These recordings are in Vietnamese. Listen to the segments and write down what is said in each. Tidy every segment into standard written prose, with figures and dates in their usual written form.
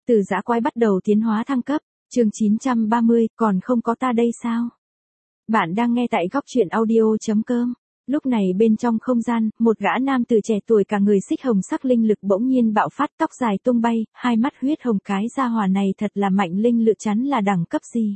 Từ dã quái bắt đầu tiến hóa thăng cấp, chương 930, còn không có ta đây sao? Bạn đang nghe tại góc truyện audio.com. Lúc này bên trong không gian, một gã nam từ trẻ tuổi cả người xích hồng sắc linh lực bỗng nhiên bạo phát, tóc dài tung bay, hai mắt huyết hồng, cái gia hỏa này thật là mạnh, linh lực chắn là đẳng cấp gì?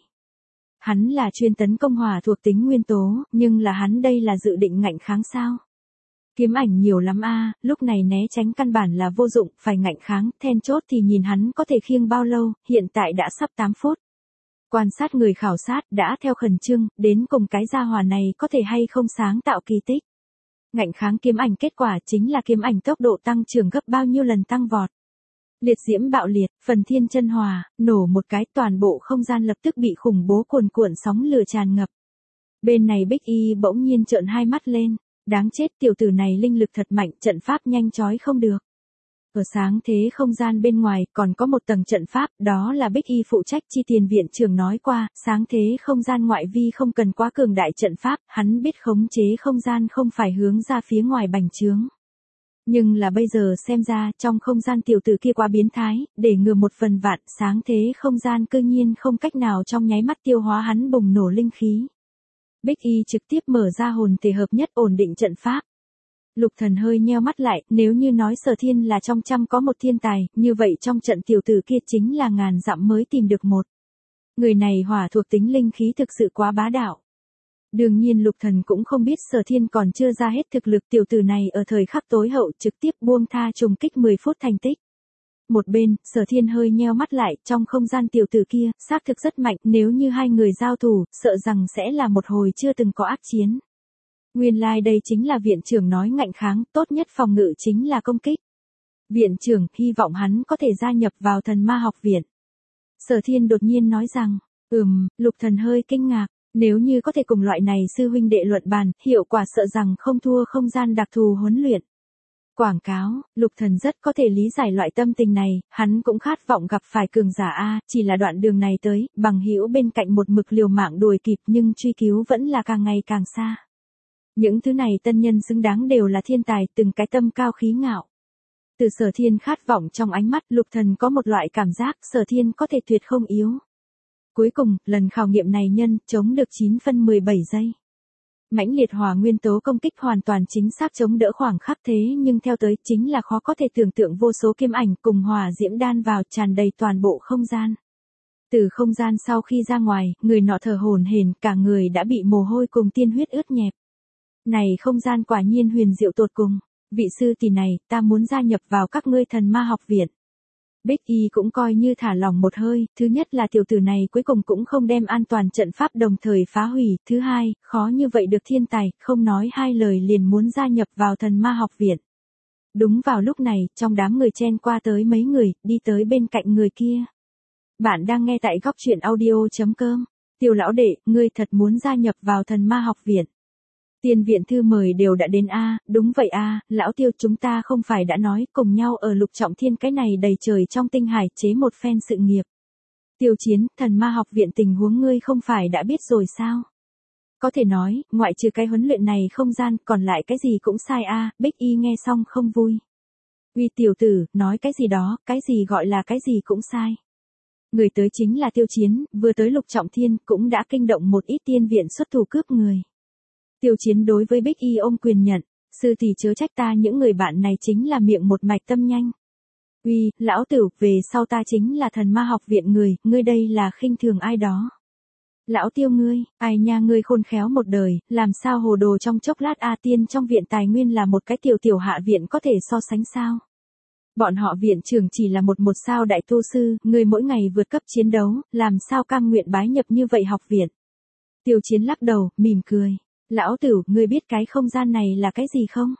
Hắn là chuyên tấn công hỏa thuộc tính nguyên tố, nhưng là hắn đây là dự định ngạnh kháng sao? Kiếm ảnh nhiều lắm a, lúc này né tránh căn bản là vô dụng, phải ngạnh kháng, then chốt thì nhìn hắn có thể khiêng bao lâu, hiện tại đã sắp 8 phút. Quan sát người khảo sát đã theo khẩn trương, đến cùng cái gia hỏa này có thể hay không sáng tạo kỳ tích. Ngạnh kháng kiếm ảnh kết quả chính là kiếm ảnh tốc độ tăng trưởng gấp bao nhiêu lần tăng vọt. Liệt diễm bạo liệt, phần thiên chân hòa, nổ một cái, toàn bộ không gian lập tức bị khủng bố cuồn cuộn sóng lửa tràn ngập. Bên này Bích Y bỗng nhiên trợn hai mắt lên. Đáng chết, tiểu tử này linh lực thật mạnh, trận pháp nhanh chói không được. Ở sáng thế không gian bên ngoài còn có một tầng trận pháp, đó là Bích Y phụ trách chi tiền viện trưởng nói qua, sáng thế không gian ngoại vi không cần quá cường đại trận pháp, hắn biết khống chế không gian không phải hướng ra phía ngoài bành trướng. Nhưng là bây giờ xem ra trong không gian tiểu tử kia quá biến thái, để ngừa một phần vạn, sáng thế không gian cư nhiên không cách nào trong nháy mắt tiêu hóa hắn bùng nổ linh khí. Bích Y trực tiếp mở ra hồn thể hợp nhất ổn định trận pháp. Lục Thần hơi nheo mắt lại, nếu như nói Sở Thiên là trong trăm có một thiên tài, như vậy trong trận tiểu tử kia chính là ngàn dặm mới tìm được một. Người này hỏa thuộc tính linh khí thực sự quá bá đạo. Đương nhiên Lục Thần cũng không biết Sở Thiên còn chưa ra hết thực lực, tiểu tử này ở thời khắc tối hậu trực tiếp buông tha trùng kích 10 phút thành tích. Một bên, Sở Thiên hơi nheo mắt lại, trong không gian tiểu tử kia, xác thực rất mạnh, nếu như hai người giao thủ, sợ rằng sẽ là một hồi chưa từng có ác chiến. Nguyên lai đây chính là viện trưởng nói ngạnh kháng, tốt nhất phòng ngự chính là công kích. Viện trưởng, hy vọng hắn có thể gia nhập vào Thần Ma học viện. Sở Thiên đột nhiên nói rằng, Lục Thần hơi kinh ngạc, nếu như có thể cùng loại này sư huynh đệ luận bàn, hiệu quả sợ rằng không thua không gian đặc thù huấn luyện. Quảng cáo, Lục Thần rất có thể lý giải loại tâm tình này, hắn cũng khát vọng gặp phải cường giả A, chỉ là đoạn đường này tới, bằng hữu bên cạnh một mực liều mạng đuổi kịp nhưng truy cứu vẫn là càng ngày càng xa. Những thứ này tân nhân xứng đáng đều là thiên tài, từng cái tâm cao khí ngạo. Từ Sở Thiên khát vọng trong ánh mắt, Lục Thần có một loại cảm giác Sở Thiên có thể tuyệt không yếu. Cuối cùng, lần khảo nghiệm này nhân, chống được 9 phân 17 giây. Mãnh liệt hỏa nguyên tố công kích hoàn toàn chính xác chống đỡ khoảng khắc, thế nhưng theo tới chính là khó có thể tưởng tượng vô số kiếm ảnh cùng hỏa diễm đan vào tràn đầy toàn bộ không gian. Từ không gian sau khi ra ngoài, người nọ thở hổn hển, cả người đã bị mồ hôi cùng tiên huyết ướt nhẹp. Này không gian quả nhiên huyền diệu tột cùng, vị sư tỷ này, ta muốn gia nhập vào các ngươi Thần Ma học viện. Bích Y cũng coi như thả lỏng một hơi, thứ nhất là tiểu tử này cuối cùng cũng không đem an toàn trận pháp đồng thời phá hủy, thứ hai, khó như vậy được thiên tài, không nói hai lời liền muốn gia nhập vào Thần Ma học viện. Đúng vào lúc này, trong đám người chen qua tới mấy người, đi tới bên cạnh người kia. Bạn đang nghe tại góc truyện audio.com, Tiểu lão đệ, ngươi thật muốn gia nhập vào Thần Ma học viện. Tiền viện thư mời đều đã đến a, đúng vậy a, lão Tiêu, chúng ta không phải đã nói cùng nhau ở Lục Trọng Thiên cái này đầy trời trong tinh hải chế một phen sự nghiệp. Tiêu Chiến, Thần Ma học viện tình huống ngươi không phải đã biết rồi sao? Có thể nói, ngoại trừ cái huấn luyện này không gian, còn lại cái gì cũng sai a. Bích Y nghe xong không vui. Uy tiểu tử, nói cái gì đó, cái gì gọi là cái gì cũng sai. Người tới chính là Tiêu Chiến, vừa tới Lục Trọng Thiên cũng đã kinh động một ít tiên viện xuất thủ cướp người. Tiêu Chiến đối với Bích Y ôm quyền nhận, sư thì chớ trách ta, những người bạn này chính là miệng một mạch tâm nhanh. Uy, lão tử, về sau ta chính là Thần Ma học viện người, ngươi đây là khinh thường ai đó. Lão Tiêu ngươi, ai nha, ngươi khôn khéo một đời, làm sao hồ đồ trong chốc lát a, tiên trong viện tài nguyên là một cái tiểu hạ viện có thể so sánh sao? Bọn họ viện trưởng chỉ là một sao đại tu sư, ngươi mỗi ngày vượt cấp chiến đấu, làm sao cam nguyện bái nhập như vậy học viện? Tiêu Chiến lắc đầu, mỉm cười. Lão tử, ngươi biết cái không gian này là cái gì không?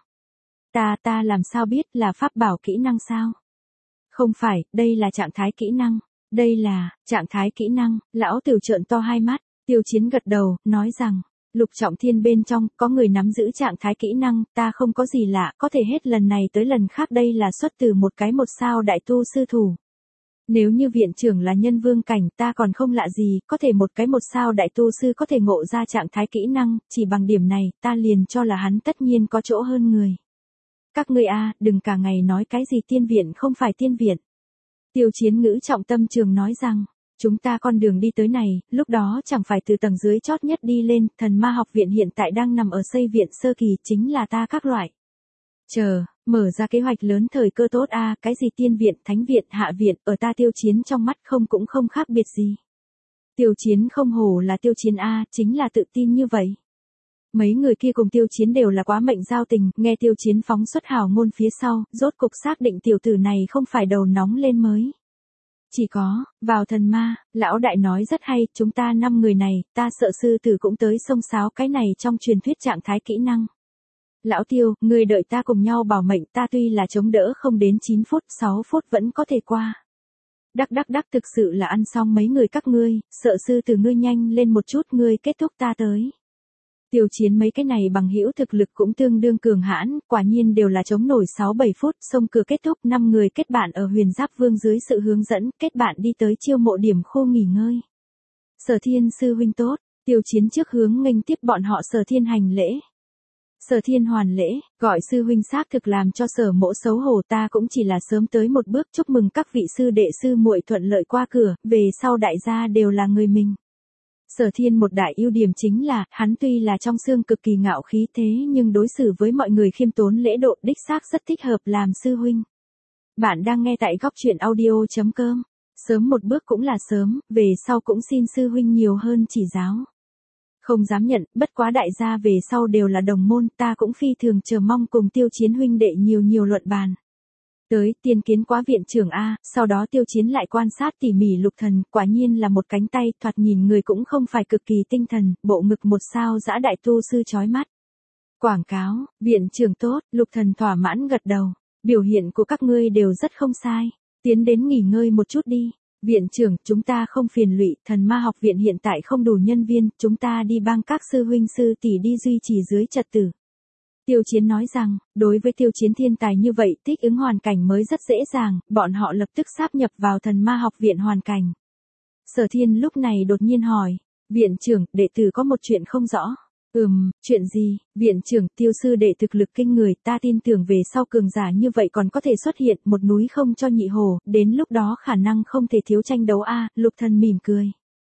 Ta làm sao biết, là pháp bảo kỹ năng sao? Không phải, đây là trạng thái kỹ năng. Đây là, trạng thái kỹ năng, lão tử trợn to hai mắt, Tiêu Chiến gật đầu, nói rằng, Lục Trọng Thiên bên trong, có người nắm giữ trạng thái kỹ năng, ta không có gì lạ, có thể hết lần này tới lần khác đây là xuất từ một sao đại tu sư thủ. Nếu như viện trưởng là nhân vương cảnh, ta còn không lạ gì, có thể một sao đại tu sư có thể ngộ ra trạng thái kỹ năng, chỉ bằng điểm này, ta liền cho là hắn tất nhiên có chỗ hơn người. Các ngươi a, đừng cả ngày nói cái gì tiên viện không phải tiên viện. Tiêu Chiến ngữ trọng tâm trường nói rằng, chúng ta con đường đi tới này, lúc đó chẳng phải từ tầng dưới chót nhất đi lên, thần ma học viện hiện tại đang nằm ở xây viện sơ kỳ, chính là ta các loại. Mở ra kế hoạch lớn thời cơ tốt a, cái gì tiên viện, thánh viện, hạ viện, ở ta Tiêu Chiến trong mắt không cũng không khác biệt gì. Tiêu Chiến không hổ là Tiêu Chiến a, chính là tự tin như vậy. Mấy người kia cùng Tiêu Chiến đều là quá mệnh giao tình, nghe Tiêu Chiến phóng xuất hào ngôn phía sau, rốt cục xác định tiểu tử này không phải đầu nóng lên mới. Chỉ có, vào thần ma, lão đại nói rất hay, chúng ta 5 người này, ta sợ sư tử cũng tới xông xáo cái này trong truyền thuyết trạng thái kỹ năng. Lão Tiêu, người đợi ta cùng nhau bảo mệnh, ta tuy là chống đỡ không đến 9 phút, 6 phút vẫn có thể qua. Đắc thực sự là ăn xong mấy người các ngươi, sợ sư tử ngươi nhanh lên một chút, ngươi kết thúc ta tới. Tiêu Chiến mấy cái này bằng hữu thực lực cũng tương đương cường hãn, quả nhiên đều là chống nổi 6-7 phút, xông cửa kết thúc, 5 người kết bạn ở Huyền Giáp Vương dưới sự hướng dẫn, kết bạn đi tới chiêu mộ điểm khô nghỉ ngơi. Sở Thiên sư huynh tốt, Tiêu Chiến trước hướng nghênh tiếp bọn họ Sở Thiên hành lễ. Sở Thiên hoàn lễ, gọi sư huynh xác thực làm cho Sở mỗ xấu hổ, ta cũng chỉ là sớm tới một bước, chúc mừng các vị sư đệ sư muội thuận lợi qua cửa, về sau đại gia đều là người mình. Sở Thiên một đại ưu điểm chính là, hắn tuy là trong xương cực kỳ ngạo khí thế nhưng đối xử với mọi người khiêm tốn lễ độ, đích xác rất thích hợp làm sư huynh. Bạn đang nghe tại góc truyện audio.com. Sớm một bước cũng là sớm, về sau cũng xin sư huynh nhiều hơn chỉ giáo. Không dám nhận, bất quá đại gia về sau đều là đồng môn, ta cũng phi thường chờ mong cùng Tiêu Chiến huynh đệ nhiều luận bàn. Tới, tiên kiến quá viện trưởng A, sau đó Tiêu Chiến lại quan sát tỉ mỉ Lục Thần, quả nhiên là một cánh tay, thoạt nhìn người cũng không phải cực kỳ tinh thần, bộ ngực 1 sao dã đại tu sư chói mắt. Quảng cáo, viện trưởng tốt, Lục Thần thỏa mãn gật đầu, biểu hiện của các ngươi đều rất không sai, tiến đến nghỉ ngơi một chút đi. Viện trưởng, chúng ta không phiền lụy, thần ma học viện hiện tại không đủ nhân viên, chúng ta đi bang các sư huynh sư tỷ đi duy trì dưới trật tự. Tiêu Chiến nói rằng, đối với Tiêu Chiến thiên tài như vậy, thích ứng hoàn cảnh mới rất dễ dàng, bọn họ lập tức sáp nhập vào thần ma học viện hoàn cảnh. Sở Thiên lúc này đột nhiên hỏi, viện trưởng, đệ tử có một chuyện không rõ. Chuyện gì, viện trưởng, Tiêu sư đệ thực lực kinh người, ta tin tưởng về sau cường giả như vậy còn có thể xuất hiện, một núi không cho nhị hổ, đến lúc đó khả năng không thể thiếu tranh đấu a. Lục Thần mỉm cười.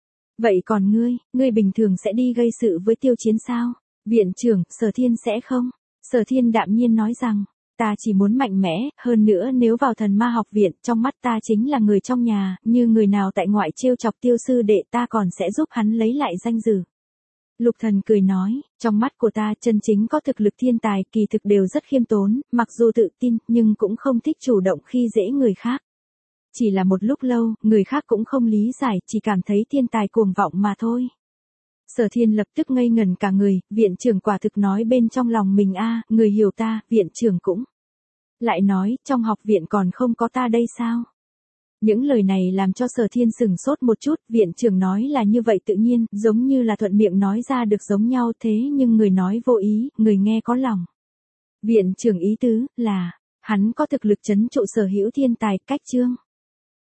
Vậy còn ngươi bình thường sẽ đi gây sự với Tiêu Chiến sao? Viện trưởng, Sở Thiên sẽ không? Sở Thiên đạm nhiên nói rằng, ta chỉ muốn mạnh mẽ, hơn nữa nếu vào thần ma học viện, trong mắt ta chính là người trong nhà, như người nào tại ngoại trêu chọc Tiêu sư đệ ta còn sẽ giúp hắn lấy lại danh dự. Lục Thần cười nói, trong mắt của ta chân chính có thực lực thiên tài kỳ thực đều rất khiêm tốn, mặc dù tự tin, nhưng cũng không thích chủ động khi dễ người khác. Chỉ là một lúc lâu, người khác cũng không lý giải, chỉ cảm thấy thiên tài cuồng vọng mà thôi. Sở Thiên lập tức ngây ngẩn cả người, viện trưởng quả thực nói bên trong lòng mình a, người hiểu ta, viện trưởng cũng. Lại nói, trong học viện còn không có ta đây sao? Những lời này làm cho Sở Thiên sửng sốt một chút, viện trưởng nói là như vậy tự nhiên, giống như là thuận miệng nói ra được giống nhau thế nhưng người nói vô ý, người nghe có lòng. Viện trưởng ý tứ, là, hắn có thực lực trấn trụ sở hữu thiên tài, cách chương.